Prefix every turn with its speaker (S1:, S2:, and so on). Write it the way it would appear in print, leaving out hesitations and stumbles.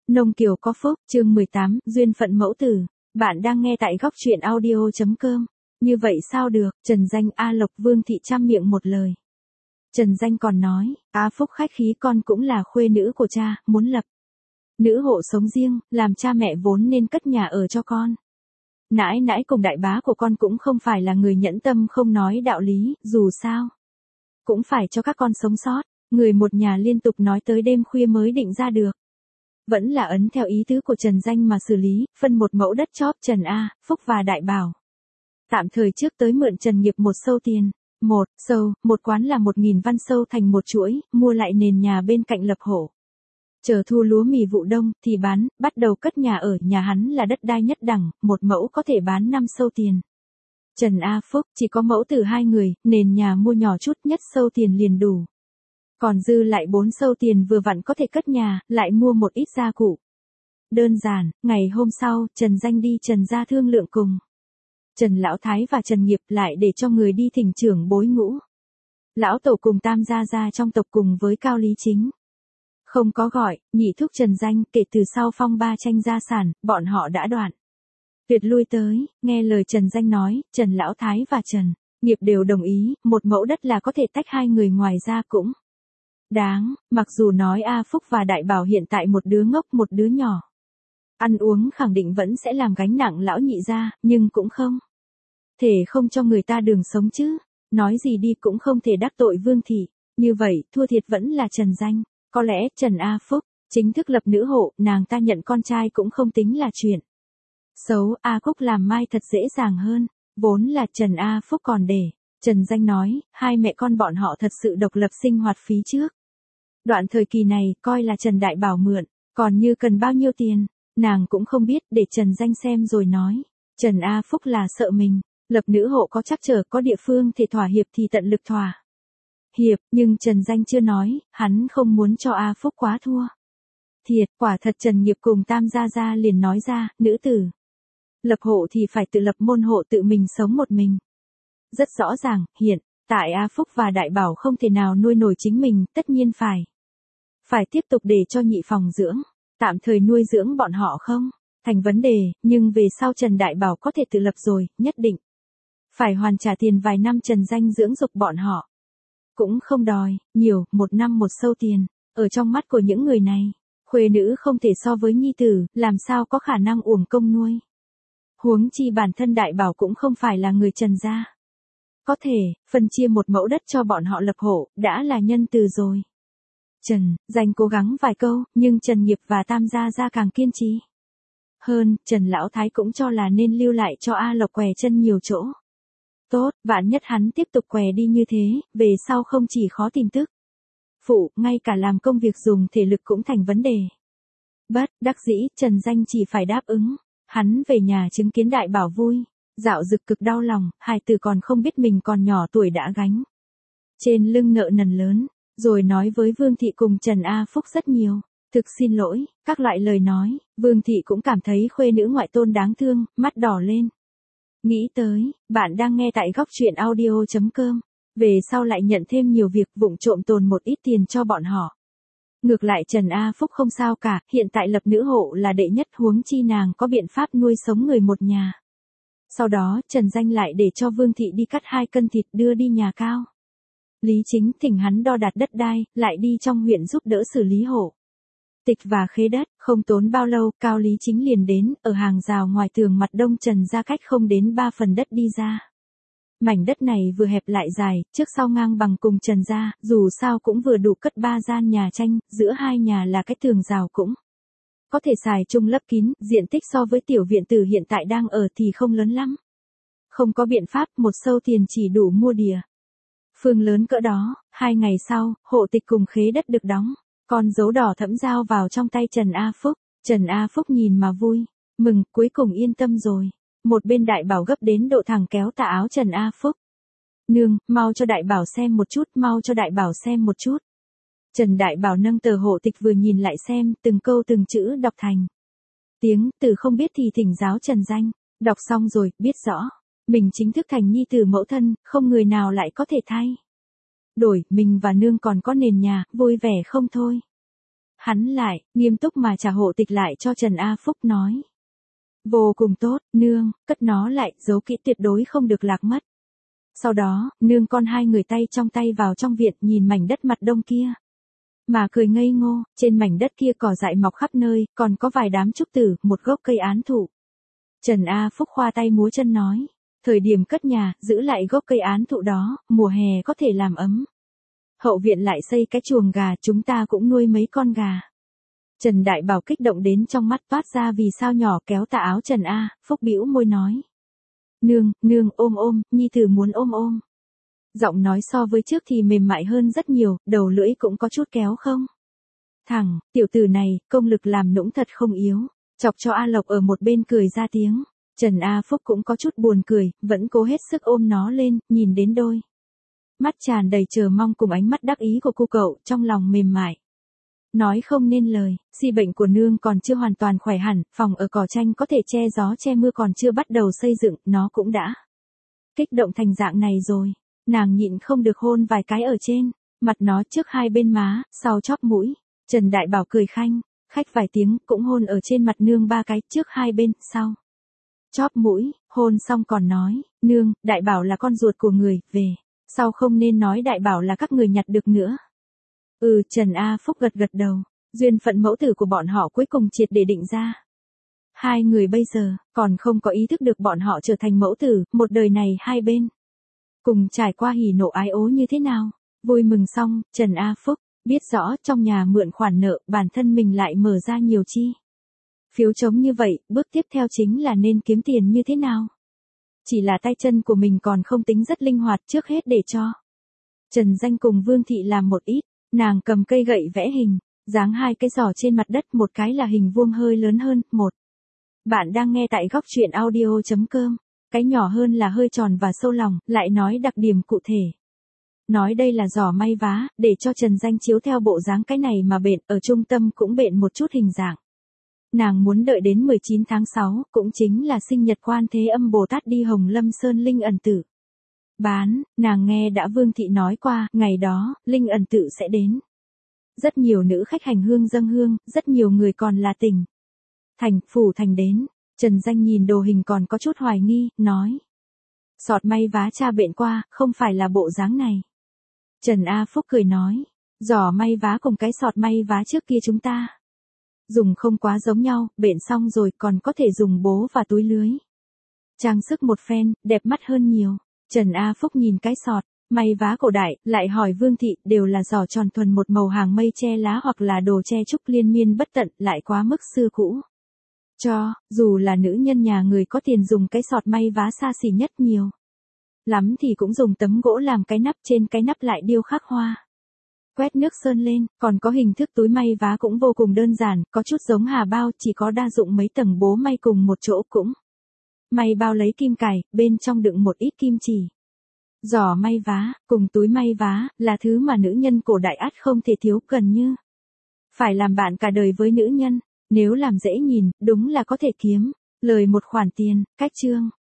S1: Nông Kiều có phúc, chương 18, duyên phận mẫu tử. Bạn đang nghe tại góc truyện audio.com. Như vậy sao được, Trần Danh A Lộc Vương Thị trăm miệng một lời. Trần Danh còn nói, A Phúc khách khí, con cũng là khuê nữ của cha, muốn lập nữ hộ sống riêng, làm cha mẹ vốn nên cất nhà ở cho con. Nãi nãi cùng đại bá của con cũng không phải là người nhẫn tâm không nói đạo lý, dù sao cũng phải cho các con sống sót. Người một nhà liên tục nói tới đêm khuya mới định ra được. Vẫn là ấn theo ý tứ của Trần Danh mà xử lý, phân một mẫu đất chóp Trần A, Phúc và Đại Bảo. Tạm thời trước tới mượn Trần Nghiệp một sâu tiền. Một sâu, một quán là 1.000 văn sâu thành một chuỗi, mua lại nền nhà bên cạnh lập hộ. Chờ thu lúa mì vụ đông, thì bán, bắt đầu cất nhà ở, nhà hắn là đất đai nhất đẳng, một mẫu có thể bán 5 sâu tiền. Trần A Phúc, chỉ có mẫu tử 2 người, nền nhà mua nhỏ chút nhất sâu tiền liền đủ. Còn dư lại 4 sâu tiền vừa vặn có thể cất nhà, lại mua một ít gia cụ. Đơn giản, ngày hôm sau, Trần Danh đi Trần gia thương lượng cùng Trần Lão Thái và Trần Nghiệp, lại để cho người đi thỉnh trưởng bối ngũ lão tổ cùng Tam gia trong tộc cùng với Cao Lý Chính. Không có gọi, nhị thúc Trần Danh, kể từ sau phong ba tranh gia sản, bọn họ đã đoạn tuyệt lui tới, nghe lời Trần Danh nói, Trần Lão Thái và Trần Nghiệp đều đồng ý, một mẫu đất là có thể tách 2 người, ngoài ra cũng đáng. Mặc dù nói A Phúc và Đại Bảo hiện tại một đứa ngốc một đứa nhỏ, ăn uống khẳng định vẫn sẽ làm gánh nặng lão nhị gia, nhưng cũng không thể không cho người ta đường sống chứ. Nói gì đi cũng không thể đắc tội Vương Thị. Như vậy, thua thiệt vẫn là Trần Danh. Có lẽ Trần A Phúc chính thức lập nữ hộ, nàng ta nhận con trai cũng không tính là chuyện xấu. A Phúc làm mai thật dễ dàng hơn. Vốn là Trần A Phúc còn để Trần Danh nói, hai mẹ con bọn họ thật sự độc lập sinh hoạt phí trước. Đoạn thời kỳ này, coi là Trần Đại Bảo mượn, còn như cần bao nhiêu tiền, nàng cũng không biết, để Trần Danh xem rồi nói. Trần A Phúc là sợ mình lập nữ hộ có trắc trở, có địa phương thể thỏa hiệp thì tận lực thỏa hiệp, nhưng Trần Danh chưa nói, hắn không muốn cho A Phúc quá thua thiệt. Quả thật Trần Nghiệp cùng Tam gia liền nói ra, nữ tử lập hộ thì phải tự lập môn hộ, tự mình sống một mình. Rất rõ ràng, hiện tại A Phúc và Đại Bảo không thể nào nuôi nổi chính mình, tất nhiên phải tiếp tục để cho nhị phòng dưỡng, tạm thời nuôi dưỡng bọn họ không thành vấn đề, nhưng về sau Trần Đại Bảo có thể tự lập rồi, nhất định phải hoàn trả tiền vài năm Trần Danh dưỡng dục bọn họ. Cũng không đòi nhiều, 1 năm 1 sâu tiền, ở trong mắt của những người này, khuê nữ không thể so với nhi tử, làm sao có khả năng uổng công nuôi. Huống chi bản thân Đại Bảo cũng không phải là người Trần gia. Có thể, phân chia một mẫu đất cho bọn họ lập hộ, đã là nhân từ rồi. Trần Danh cố gắng vài câu, nhưng Trần Nghiệp và Tam gia càng kiên trì hơn. Trần Lão Thái cũng cho là nên lưu lại cho A Lộc què chân nhiều chỗ tốt, vạn nhất hắn tiếp tục què đi như thế, về sau không chỉ khó tìm tức phụ, ngay cả làm công việc dùng thể lực cũng thành vấn đề. Bất đắc dĩ, Trần Danh chỉ phải đáp ứng. Hắn về nhà chứng kiến Đại Bảo vui dạo dực, cực đau lòng, hài tử còn không biết mình còn nhỏ tuổi đã gánh trên lưng nợ nần lớn, rồi nói với Vương Thị cùng Trần A Phúc rất nhiều thực xin lỗi, các loại lời nói. Vương Thị cũng cảm thấy khuê nữ ngoại tôn đáng thương, mắt đỏ lên. Nghĩ tới, bạn đang nghe tại góc truyện audio.com. Về sau lại nhận thêm nhiều việc, vụng trộm tồn một ít tiền cho bọn họ. Ngược lại Trần A Phúc không sao cả, hiện tại lập nữ hộ là đệ nhất, huống chi nàng có biện pháp nuôi sống người một nhà. Sau đó, Trần Danh lại để cho Vương Thị đi cắt 2 cân thịt đưa đi nhà Cao Lý Chính, thỉnh hắn đo đạc đất đai, lại đi trong huyện giúp đỡ xử lý hộ tịch và khế đất. Không tốn bao lâu, Cao Lý Chính liền đến, ở hàng rào ngoài tường mặt đông Trần ra cách không đến 3 phần đất đi ra. Mảnh đất này vừa hẹp lại dài, trước sau ngang bằng cùng Trần gia, dù sao cũng vừa đủ cất 3 gian nhà tranh, giữa 2 nhà là cái tường rào cũng có thể xài chung lấp kín, diện tích so với tiểu viện tử hiện tại đang ở thì không lớn lắm. Không có biện pháp, 1 sâu tiền chỉ đủ mua địa phương lớn cỡ đó. 2 ngày sau, hộ tịch cùng khế đất được đóng, con dấu đỏ thẫm giao vào trong tay Trần A Phúc. Trần A Phúc nhìn mà vui mừng, cuối cùng yên tâm rồi. Một bên Đại Bảo gấp đến độ thẳng kéo tà áo Trần A Phúc. Nương, mau cho Đại Bảo xem một chút, mau cho Đại Bảo xem một chút. Trần Đại Bảo nâng tờ hộ tịch vừa nhìn lại xem, từng câu từng chữ đọc thành tiếng, từ không biết thì thỉnh giáo Trần Danh. Đọc xong rồi, biết rõ mình chính thức thành nhi tử mẫu thân, không người nào lại có thể thay đổi, mình và nương còn có nền nhà, vui vẻ không thôi. Hắn lại, nghiêm túc mà trả hộ tịch lại cho Trần A Phúc nói. Vô cùng tốt, nương, cất nó lại, giấu kỹ tuyệt đối không được lạc mất. Sau đó, nương con hai người tay trong tay vào trong viện nhìn mảnh đất mặt đông kia. Mà cười ngây ngô, trên mảnh đất kia cỏ dại mọc khắp nơi, còn có vài đám trúc tử, một gốc cây án thụ. Trần A Phúc khoa tay múa chân nói. Thời điểm cất nhà, giữ lại gốc cây án thụ đó, mùa hè có thể làm ấm. Hậu viện lại xây cái chuồng gà, chúng ta cũng nuôi mấy con gà. Trần Đại Bảo kích động đến trong mắt toát ra vì sao nhỏ, kéo tà áo Trần A Phúc bĩu môi nói. Nương, ôm, nhi tử muốn ôm. Giọng nói so với trước thì mềm mại hơn rất nhiều, đầu lưỡi cũng có chút kéo không. Thằng, tiểu tử này, công lực làm nũng thật không yếu. Chọc cho A Lộc ở một bên cười ra tiếng. Trần A Phúc cũng có chút buồn cười, vẫn cố hết sức ôm nó lên, nhìn đến đôi mắt tràn đầy chờ mong cùng ánh mắt đắc ý của cô cậu, trong lòng mềm mại. Nói không nên lời, bệnh của nương còn chưa hoàn toàn khỏe hẳn, phòng ở cỏ tranh có thể che gió che mưa còn chưa bắt đầu xây dựng, nó cũng đã kích động thành dạng này rồi. Nàng nhịn không được hôn vài cái ở trên mặt nó, trước hai bên má, sau chóp mũi. Trần Đại Bảo cười khanh khách vài tiếng, cũng hôn ở trên mặt nương ba cái, trước hai bên, sau chóp mũi. Hôn xong còn nói, nương, Đại Bảo là con ruột của người, về sau không nên nói Đại Bảo là các người nhặt được nữa. Trần A Phúc gật đầu. Duyên phận mẫu tử của bọn họ cuối cùng triệt để định ra. Hai người bây giờ, còn không có ý thức được bọn họ trở thành mẫu tử, một đời này hai bên cùng trải qua hỉ nộ ái ố như thế nào. Vui mừng xong, Trần A Phúc biết rõ trong nhà mượn khoản nợ, bản thân mình lại mở ra nhiều chi phiếu trống như vậy, bước tiếp theo chính là nên kiếm tiền như thế nào. Chỉ là tay chân của mình còn không tính rất linh hoạt, trước hết để cho Trần Danh cùng Vương Thị làm một ít. Nàng cầm cây gậy vẽ hình, dáng hai cái giỏ trên mặt đất, một cái là hình vuông hơi lớn hơn, một. Bạn đang nghe tại góc truyện audio.com. Cái nhỏ hơn là hơi tròn và sâu lòng, lại nói đặc điểm cụ thể. Nói đây là giỏ may vá, để cho Trần Danh chiếu theo bộ dáng cái này mà bện, ở trung tâm cũng bện một chút hình dạng. Nàng muốn đợi đến 19 tháng 6, cũng chính là sinh nhật Quan Thế Âm Bồ Tát đi Hồng Lâm Sơn Linh Ẩn Tự bán, nàng nghe đã Vương Thị nói qua, ngày đó, Linh Ẩn Tự sẽ đến. Rất nhiều nữ khách hành hương dâng hương, rất nhiều người còn là tỉnh phủ thành đến. Trần Danh nhìn đồ hình còn có chút hoài nghi, nói. Sọt may vá cha bện qua, không phải là bộ dáng này. Trần A Phúc cười nói, giỏ may vá cùng cái sọt may vá trước kia chúng ta dùng không quá giống nhau, bện xong rồi còn có thể dùng bố và túi lưới. Trang sức một phen, đẹp mắt hơn nhiều. Trần A Phúc nhìn cái sọt may vá cổ đại, lại hỏi Vương Thị, đều là giỏ tròn thuần một màu hàng mây che lá hoặc là đồ che trúc liên miên bất tận, lại quá mức xưa cũ. Dù là nữ nhân nhà người có tiền dùng cái sọt may vá xa xỉ nhất, nhiều lắm thì cũng dùng tấm gỗ làm cái nắp, trên cái nắp lại điêu khắc hoa. Quét nước sơn lên, còn có hình thức túi may vá cũng vô cùng đơn giản, có chút giống hà bao, chỉ có đa dụng mấy tầng bố may cùng một chỗ, cũng may bao lấy kim cài, bên trong đựng một ít kim chỉ. Giỏ may vá, cùng túi may vá, là thứ mà nữ nhân cổ đại ắt không thể thiếu, gần như phải làm bạn cả đời với nữ nhân. Nếu làm dễ nhìn, đúng là có thể kiếm lời một khoản tiền. Cách chương